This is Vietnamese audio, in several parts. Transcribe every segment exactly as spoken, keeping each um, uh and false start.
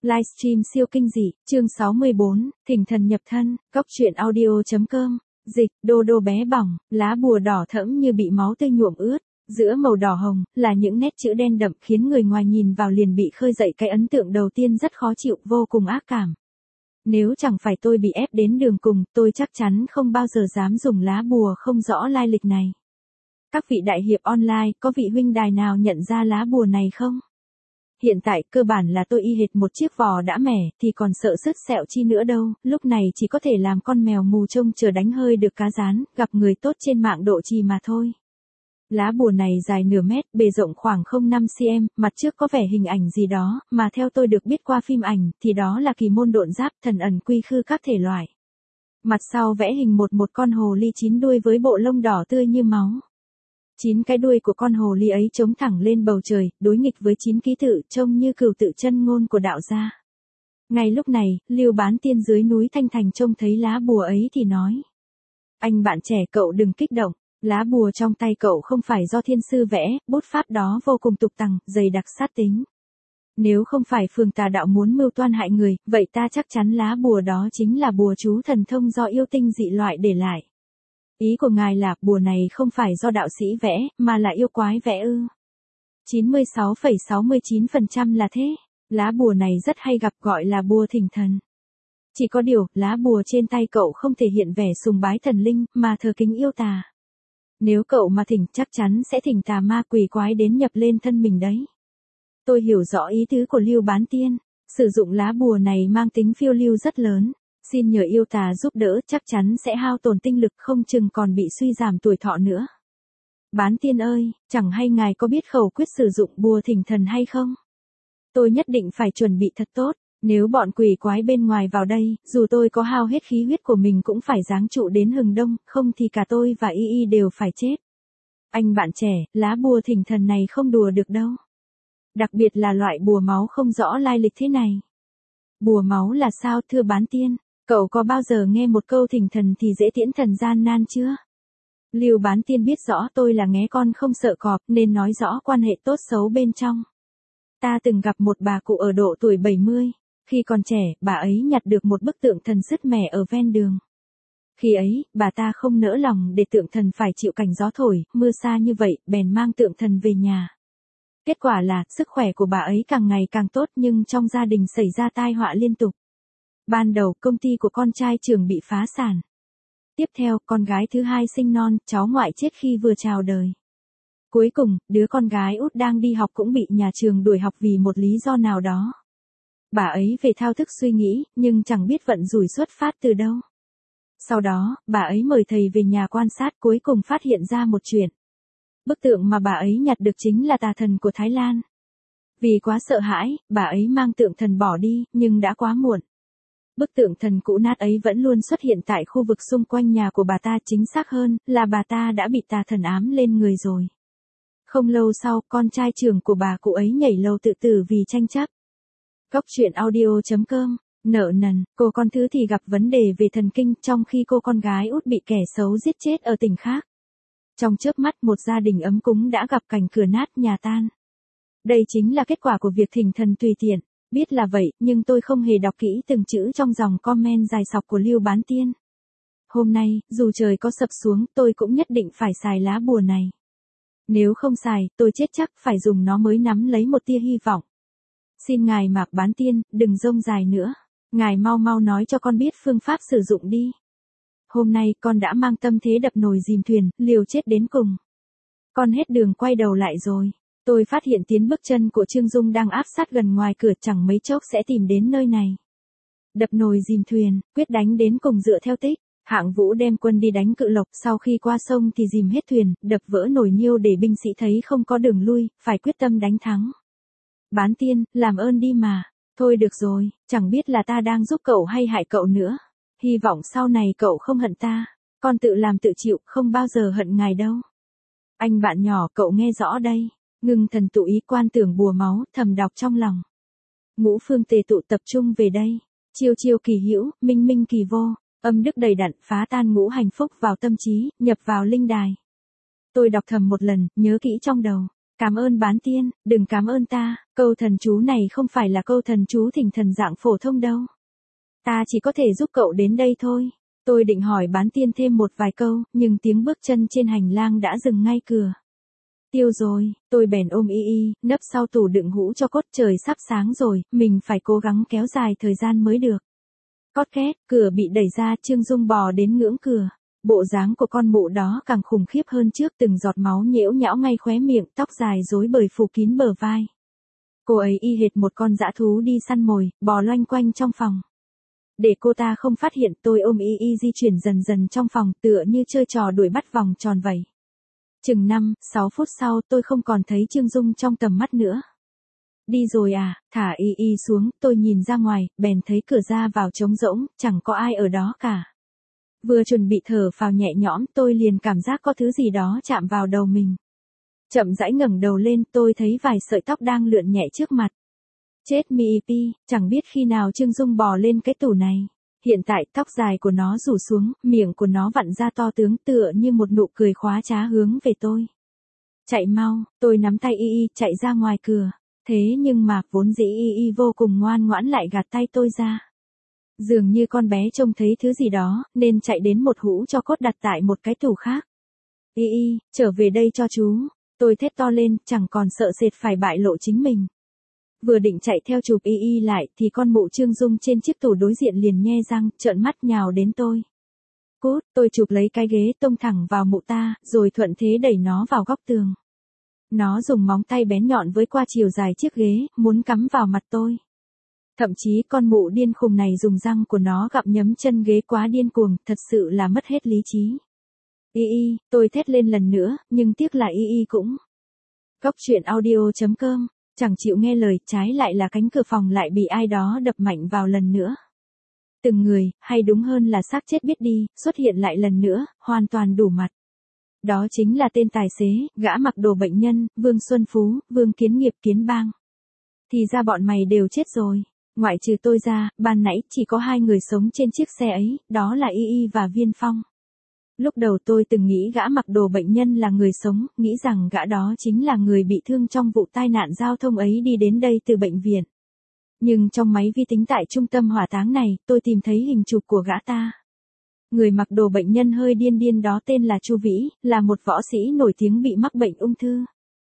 Livestream siêu kinh dị, chương sáu mươi bốn, thỉnh thần nhập thân, cóc truyện audio.com, dịch, đô đô bé bỏng, lá bùa đỏ thẫm như bị máu tươi nhuộm ướt, giữa màu đỏ hồng, là những nét chữ đen đậm khiến người ngoài nhìn vào liền bị khơi dậy cái ấn tượng đầu tiên rất khó chịu, vô cùng ác cảm. Nếu chẳng phải tôi bị ép đến đường cùng, tôi chắc chắn không bao giờ dám dùng lá bùa không rõ lai lịch này. Các vị đại hiệp online, có vị huynh đài nào nhận ra lá bùa này không? Hiện tại, cơ bản là tôi y hệt một chiếc vò đã mẻ, thì còn sợ sứt sẹo chi nữa đâu, lúc này chỉ có thể làm con mèo mù trông chờ đánh hơi được cá rán, gặp người tốt trên mạng độ trì mà thôi. Lá bùa này dài nửa mét, bề rộng khoảng không phẩy năm xăng-ti-mét, mặt trước có vẻ hình ảnh gì đó, mà theo tôi được biết qua phim ảnh, thì đó là kỳ môn độn giáp, thần ẩn quy khư các thể loại. Mặt sau vẽ hình một một con hồ ly chín đuôi với bộ lông đỏ tươi như máu. Chín cái đuôi của con hồ ly ấy chống thẳng lên bầu trời, đối nghịch với chín ký tự, trông như cửu tự chân ngôn của đạo gia. Ngay lúc này, Lưu Bán Tiên dưới núi Thanh Thành trông thấy lá bùa ấy thì nói: "Anh bạn trẻ, cậu đừng kích động, lá bùa trong tay cậu không phải do thiên sư vẽ, bút pháp đó vô cùng tục tằng, dày đặc sát tính. Nếu không phải phường tà đạo muốn mưu toan hại người, vậy ta chắc chắn lá bùa đó chính là bùa chú thần thông do yêu tinh dị loại để lại. Ý của ngài là, bùa này không phải do đạo sĩ vẽ, mà là yêu quái vẽ ư?" chín mươi sáu phẩy sáu mươi chín phần trăm là thế. Lá bùa này rất hay gặp, gọi là bùa thỉnh thần. Chỉ có điều, lá bùa trên tay cậu không thể hiện vẻ sùng bái thần linh, mà thờ kính yêu tà. Nếu cậu mà thỉnh, chắc chắn sẽ thỉnh tà ma quỷ quái đến nhập lên thân mình đấy. Tôi hiểu rõ ý tứ của Lưu Bán Tiên. Sử dụng lá bùa này mang tính phiêu lưu rất lớn. Xin nhờ yêu tà giúp đỡ, chắc chắn sẽ hao tổn tinh lực, không chừng còn bị suy giảm tuổi thọ nữa. Bán Tiên ơi, chẳng hay ngài có biết khẩu quyết sử dụng bùa thỉnh thần hay không? Tôi nhất định phải chuẩn bị thật tốt. Nếu bọn quỷ quái bên ngoài vào đây, dù tôi có hao hết khí huyết của mình cũng phải giáng trụ đến hừng đông, không thì cả tôi và Y Y đều phải chết. Anh bạn trẻ, lá bùa thỉnh thần này không đùa được đâu. Đặc biệt là loại bùa máu không rõ lai lịch thế này. Bùa máu là sao, thưa Bán Tiên? Cậu có bao giờ nghe một câu thỉnh thần thì dễ tiễn thần gian nan chưa? Lưu Bán Tiên biết rõ tôi là nghé con không sợ cọp, nên nói rõ quan hệ tốt xấu bên trong. Ta từng gặp một bà cụ ở độ tuổi bảy mươi. Khi còn trẻ, bà ấy nhặt được một bức tượng thần sứt mẻ ở ven đường. Khi ấy, bà ta không nỡ lòng để tượng thần phải chịu cảnh gió thổi, mưa sa như vậy, bèn mang tượng thần về nhà. Kết quả là, sức khỏe của bà ấy càng ngày càng tốt, nhưng trong gia đình xảy ra tai họa liên tục. Ban đầu, công ty của con trai trưởng bị phá sản. Tiếp theo, con gái thứ hai sinh non, cháu ngoại chết khi vừa chào đời. Cuối cùng, đứa con gái út đang đi học cũng bị nhà trường đuổi học vì một lý do nào đó. Bà ấy về thao thức suy nghĩ, nhưng chẳng biết vận rủi xuất phát từ đâu. Sau đó, bà ấy mời thầy về nhà quan sát, cuối cùng phát hiện ra một chuyện. Bức tượng mà bà ấy nhặt được chính là tà thần của Thái Lan. Vì quá sợ hãi, bà ấy mang tượng thần bỏ đi, nhưng đã quá muộn. Bức tượng thần cũ nát ấy vẫn luôn xuất hiện tại khu vực xung quanh nhà của bà ta, chính xác hơn, là bà ta đã bị tà thần ám lên người rồi. Không lâu sau, con trai trưởng của bà cụ ấy nhảy lầu tự tử vì tranh chấp. Cóc truyện audio.com, nợ nần, cô con thứ thì gặp vấn đề về thần kinh, trong khi cô con gái út bị kẻ xấu giết chết ở tỉnh khác. Trong chớp mắt, một gia đình ấm cúng đã gặp cảnh cửa nát nhà tan. Đây chính là kết quả của việc thỉnh thần tùy tiện. Biết là vậy, nhưng tôi không hề đọc kỹ từng chữ trong dòng comment dài sọc của Lưu Bán Tiên. Hôm nay, dù trời có sập xuống, tôi cũng nhất định phải xài lá bùa này. Nếu không xài, tôi chết chắc, phải dùng nó mới nắm lấy một tia hy vọng. Xin ngài Mạc Bán Tiên, đừng rông dài nữa. Ngài mau mau nói cho con biết phương pháp sử dụng đi. Hôm nay, con đã mang tâm thế đập nồi dìm thuyền, liều chết đến cùng. Con hết đường quay đầu lại rồi. Tôi phát hiện tiếng bước chân của Trương Dung đang áp sát gần ngoài cửa, chẳng mấy chốc sẽ tìm đến nơi này. Đập nồi dìm thuyền, quyết đánh đến cùng dựa theo tích. Hạng Vũ đem quân đi đánh Cự Lộc, sau khi qua sông thì dìm hết thuyền, đập vỡ nồi niêu để binh sĩ thấy không có đường lui, phải quyết tâm đánh thắng. Bán Tiên, làm ơn đi mà. Thôi được rồi, chẳng biết là ta đang giúp cậu hay hại cậu nữa. Hy vọng sau này cậu không hận ta. Con tự làm tự chịu, không bao giờ hận ngài đâu. Anh bạn nhỏ, cậu nghe rõ đây. Ngưng thần tụ ý, quan tưởng bùa máu, thầm đọc trong lòng. Ngũ phương tề tụ tập trung về đây. Chiêu chiêu kỳ hữu, minh minh kỳ vô. Âm đức đầy đặn, phá tan ngũ hành phúc vào tâm trí, nhập vào linh đài. Tôi đọc thầm một lần, nhớ kỹ trong đầu. Cảm ơn bán tiên, đừng cảm ơn ta, câu thần chú này không phải là câu thần chú thỉnh thần dạng phổ thông đâu. Ta chỉ có thể giúp cậu đến đây thôi. Tôi định hỏi bán tiên thêm một vài câu, nhưng tiếng bước chân trên hành lang đã dừng ngay cửa. Tiêu rồi, tôi bèn ôm y y, nấp sau tủ đựng hũ cho cốt, trời sắp sáng rồi, mình phải cố gắng kéo dài thời gian mới được. Cót két, cửa bị đẩy ra, Trương Dung bò đến ngưỡng cửa. Bộ dáng của con mụ đó càng khủng khiếp hơn trước, từng giọt máu nhễu nhão ngay khóe miệng, tóc dài rối bời phủ kín bờ vai. Cô ấy y hệt một con dã thú đi săn mồi, bò loanh quanh trong phòng. Để cô ta không phát hiện, tôi ôm y y di chuyển dần dần trong phòng, tựa như chơi trò đuổi bắt vòng tròn vậy. Chừng năm, sáu phút sau tôi không còn thấy Trương Dung trong tầm mắt nữa. Đi rồi à, thả y y xuống, tôi nhìn ra ngoài, bèn thấy cửa ra vào trống rỗng, chẳng có ai ở đó cả. Vừa chuẩn bị thở phào nhẹ nhõm, tôi liền cảm giác có thứ gì đó chạm vào đầu mình. Chậm rãi ngẩng đầu lên, tôi thấy vài sợi tóc đang lượn nhẹ trước mặt. Chết mi pi, chẳng biết khi nào Trương Dung bò lên cái tủ này. Hiện tại tóc dài của nó rủ xuống, miệng của nó vặn ra to tướng, tựa như một nụ cười khóa trá hướng về tôi. Chạy mau, tôi nắm tay y y chạy ra ngoài cửa. Thế nhưng mà vốn dĩ y y vô cùng ngoan ngoãn lại gạt tay tôi ra. Dường như con bé trông thấy thứ gì đó, nên chạy đến một hũ cho cốt đặt tại một cái tủ khác. Y y, trở về đây cho chú. Tôi thét to lên, chẳng còn sợ sệt phải bại lộ chính mình. Vừa định chạy theo chụp y y lại, thì con mụ Trương Dung trên chiếc tủ đối diện liền nhe răng, trợn mắt nhào đến tôi. Cút, tôi chụp lấy cái ghế tông thẳng vào mụ ta, rồi thuận thế đẩy nó vào góc tường. Nó dùng móng tay bén nhọn với qua chiều dài chiếc ghế, muốn cắm vào mặt tôi. Thậm chí con mụ điên khùng này dùng răng của nó gặm nhấm chân ghế quá điên cuồng, thật sự là mất hết lý trí. Y y, tôi thét lên lần nữa, nhưng tiếc là y y cũng. Cóc truyện audio chấm com, chẳng chịu nghe lời, trái lại là cánh cửa phòng lại bị ai đó đập mạnh vào lần nữa. Từng người, hay đúng hơn là xác chết biết đi, xuất hiện lại lần nữa, hoàn toàn đủ mặt. Đó chính là tên tài xế, gã mặc đồ bệnh nhân, Vương Xuân Phú, Vương Kiến Nghiệp Kiến Bang. Thì ra bọn mày đều chết rồi. Ngoại trừ tôi ra, ban nãy chỉ có hai người sống trên chiếc xe ấy, đó là Y Y và Viên Phong. Lúc đầu tôi từng nghĩ gã mặc đồ bệnh nhân là người sống, nghĩ rằng gã đó chính là người bị thương trong vụ tai nạn giao thông ấy đi đến đây từ bệnh viện. Nhưng trong máy vi tính tại trung tâm hỏa táng này, tôi tìm thấy hình chụp của gã ta. Người mặc đồ bệnh nhân hơi điên điên đó tên là Chu Vĩ, là một võ sĩ nổi tiếng bị mắc bệnh ung thư.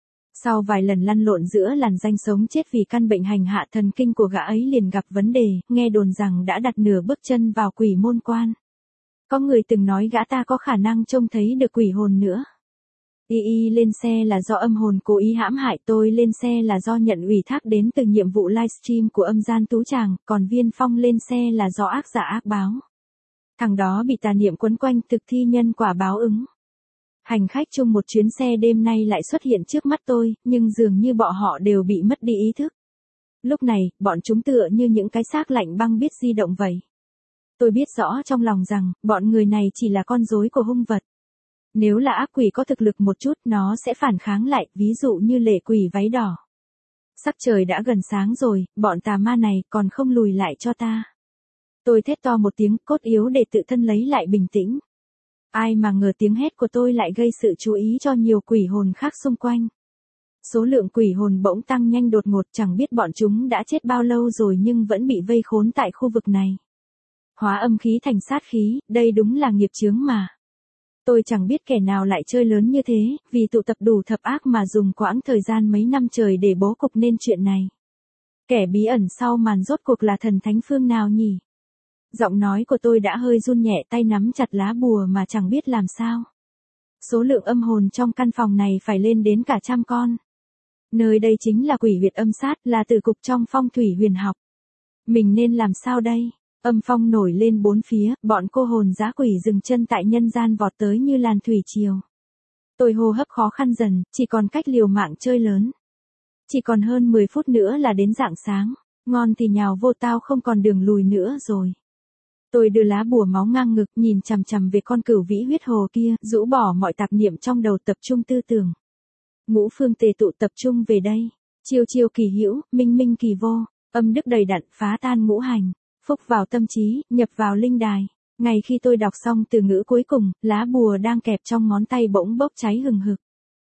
Sau vài lần lăn lộn giữa làn danh sống chết vì căn bệnh hành hạ thần kinh của gã ấy liền gặp vấn đề, nghe đồn rằng đã đặt nửa bước chân vào quỷ môn quan. Có người từng nói gã ta có khả năng trông thấy được quỷ hồn nữa. Y Y lên xe là do âm hồn cố ý hãm hại, tôi lên xe là do nhận ủy thác đến từ nhiệm vụ livestream của âm gian tú tràng, còn Viên Phong lên xe là do ác giả ác báo. Thằng đó bị tà niệm quấn quanh, thực thi nhân quả báo ứng. Hành khách chung một chuyến xe đêm nay lại xuất hiện trước mắt tôi, nhưng dường như bọn họ đều bị mất đi ý thức. Lúc này, bọn chúng tựa như những cái xác lạnh băng biết di động vậy. Tôi biết rõ trong lòng rằng, bọn người này chỉ là con rối của hung vật. Nếu là ác quỷ có thực lực một chút, nó sẽ phản kháng lại, ví dụ như lệ quỷ váy đỏ. Sắc trời đã gần sáng rồi, bọn tà ma này còn không lùi lại cho ta. Tôi thét to một tiếng, cốt yếu để tự thân lấy lại bình tĩnh. Ai mà ngờ tiếng hét của tôi lại gây sự chú ý cho nhiều quỷ hồn khác xung quanh. Số lượng quỷ hồn bỗng tăng nhanh đột ngột, chẳng biết bọn chúng đã chết bao lâu rồi nhưng vẫn bị vây khốn tại khu vực này. Hóa âm khí thành sát khí, đây đúng là nghiệp chướng mà. Tôi chẳng biết kẻ nào lại chơi lớn như thế, vì tụ tập đủ thập ác mà dùng quãng thời gian mấy năm trời để bố cục nên chuyện này. Kẻ bí ẩn sau màn rốt cuộc là thần thánh phương nào nhỉ? Giọng nói của tôi đã hơi run nhẹ, tay nắm chặt lá bùa mà chẳng biết làm sao. Số lượng âm hồn trong căn phòng này phải lên đến cả trăm con. Nơi đây chính là quỷ huyệt âm sát, là tử cục trong phong thủy huyền học. Mình nên làm sao đây? Âm phong nổi lên bốn phía, bọn cô hồn dã quỷ dừng chân tại nhân gian vọt tới như làn thủy triều. Tôi hô hấp khó khăn dần, chỉ còn cách liều mạng chơi lớn. Chỉ còn hơn mười phút nữa là đến rạng sáng, ngon thì nhào vô tao không còn đường lùi nữa rồi. Tôi đưa lá bùa máu ngang ngực, nhìn chằm chằm về con cửu vĩ huyết hồ kia, rũ bỏ mọi tạp niệm trong đầu, tập trung tư tưởng. Ngũ phương tề tụ tập trung về đây. Chiêu chiêu kỳ hữu, minh minh kỳ vô, âm đức đầy đặn, phá tan ngũ hành, phúc vào tâm trí, nhập vào linh đài. Ngay khi tôi đọc xong từ ngữ cuối cùng, lá bùa đang kẹp trong ngón tay bỗng bốc cháy hừng hực.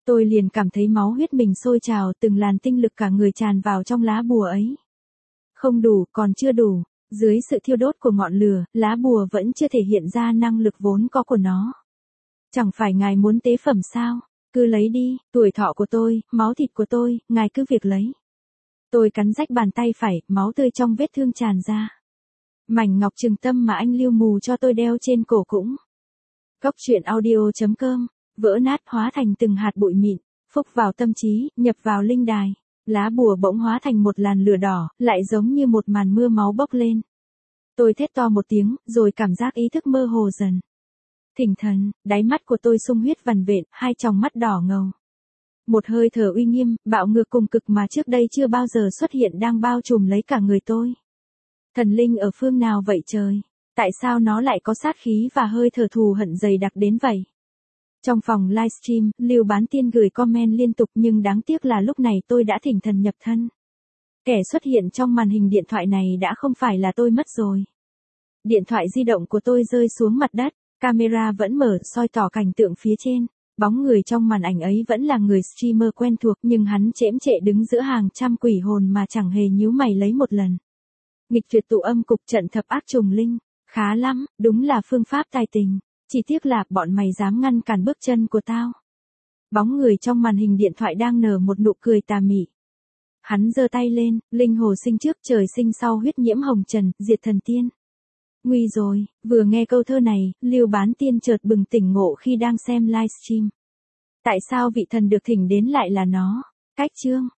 Tôi liền cảm thấy máu huyết mình sôi trào, từng làn tinh lực cả người tràn vào trong lá bùa ấy. Không đủ, còn chưa đủ. Dưới sự thiêu đốt của ngọn lửa, lá bùa vẫn chưa thể hiện ra năng lực vốn có của nó. Chẳng phải ngài muốn tế phẩm sao? Cứ lấy đi, tuổi thọ của tôi, máu thịt của tôi, ngài cứ việc lấy. Tôi cắn rách bàn tay phải, máu tươi trong vết thương tràn ra. Mảnh ngọc trường tâm mà anh lưu mù cho tôi đeo trên cổ cũng. Góc truyện audio chấm com, vỡ nát hóa thành từng hạt bụi mịn, phúc vào tâm trí, nhập vào linh đài. Lá bùa bỗng hóa thành một làn lửa đỏ, lại giống như một màn mưa máu bốc lên. Tôi thét to một tiếng, rồi cảm giác ý thức mơ hồ dần. Thỉnh thần, đáy mắt của tôi sung huyết vằn vện, hai tròng mắt đỏ ngầu. Một hơi thở uy nghiêm, bạo ngược cùng cực mà trước đây chưa bao giờ xuất hiện đang bao trùm lấy cả người tôi. Thần linh ở phương nào vậy trời? Tại sao nó lại có sát khí và hơi thở thù hận dày đặc đến vậy? Trong phòng livestream, Lưu Bán Tiên gửi comment liên tục nhưng đáng tiếc là lúc này tôi đã thỉnh thần nhập thân. Kẻ xuất hiện trong màn hình điện thoại này đã không phải là tôi mất rồi. Điện thoại di động của tôi rơi xuống mặt đất, camera vẫn mở soi tỏ cảnh tượng phía trên. Bóng người trong màn ảnh ấy vẫn là người streamer quen thuộc nhưng hắn chễm chệ đứng giữa hàng trăm quỷ hồn mà chẳng hề nhíu mày lấy một lần. Nghịch tuyệt tụ âm cục trận thập ác trùng linh, khá lắm, đúng là phương pháp tài tình. Chỉ tiếc là bọn mày dám ngăn cản bước chân của tao. Bóng người trong màn hình điện thoại đang nở một nụ cười tà mị. Hắn giơ tay lên, linh hồ sinh trước trời sinh sau huyết nhiễm hồng trần, diệt thần tiên. Nguy rồi, vừa nghe câu thơ này, Lưu Bán Tiên chợt bừng tỉnh ngộ khi đang xem livestream. Tại sao vị thần được thỉnh đến lại là nó? Cách chương.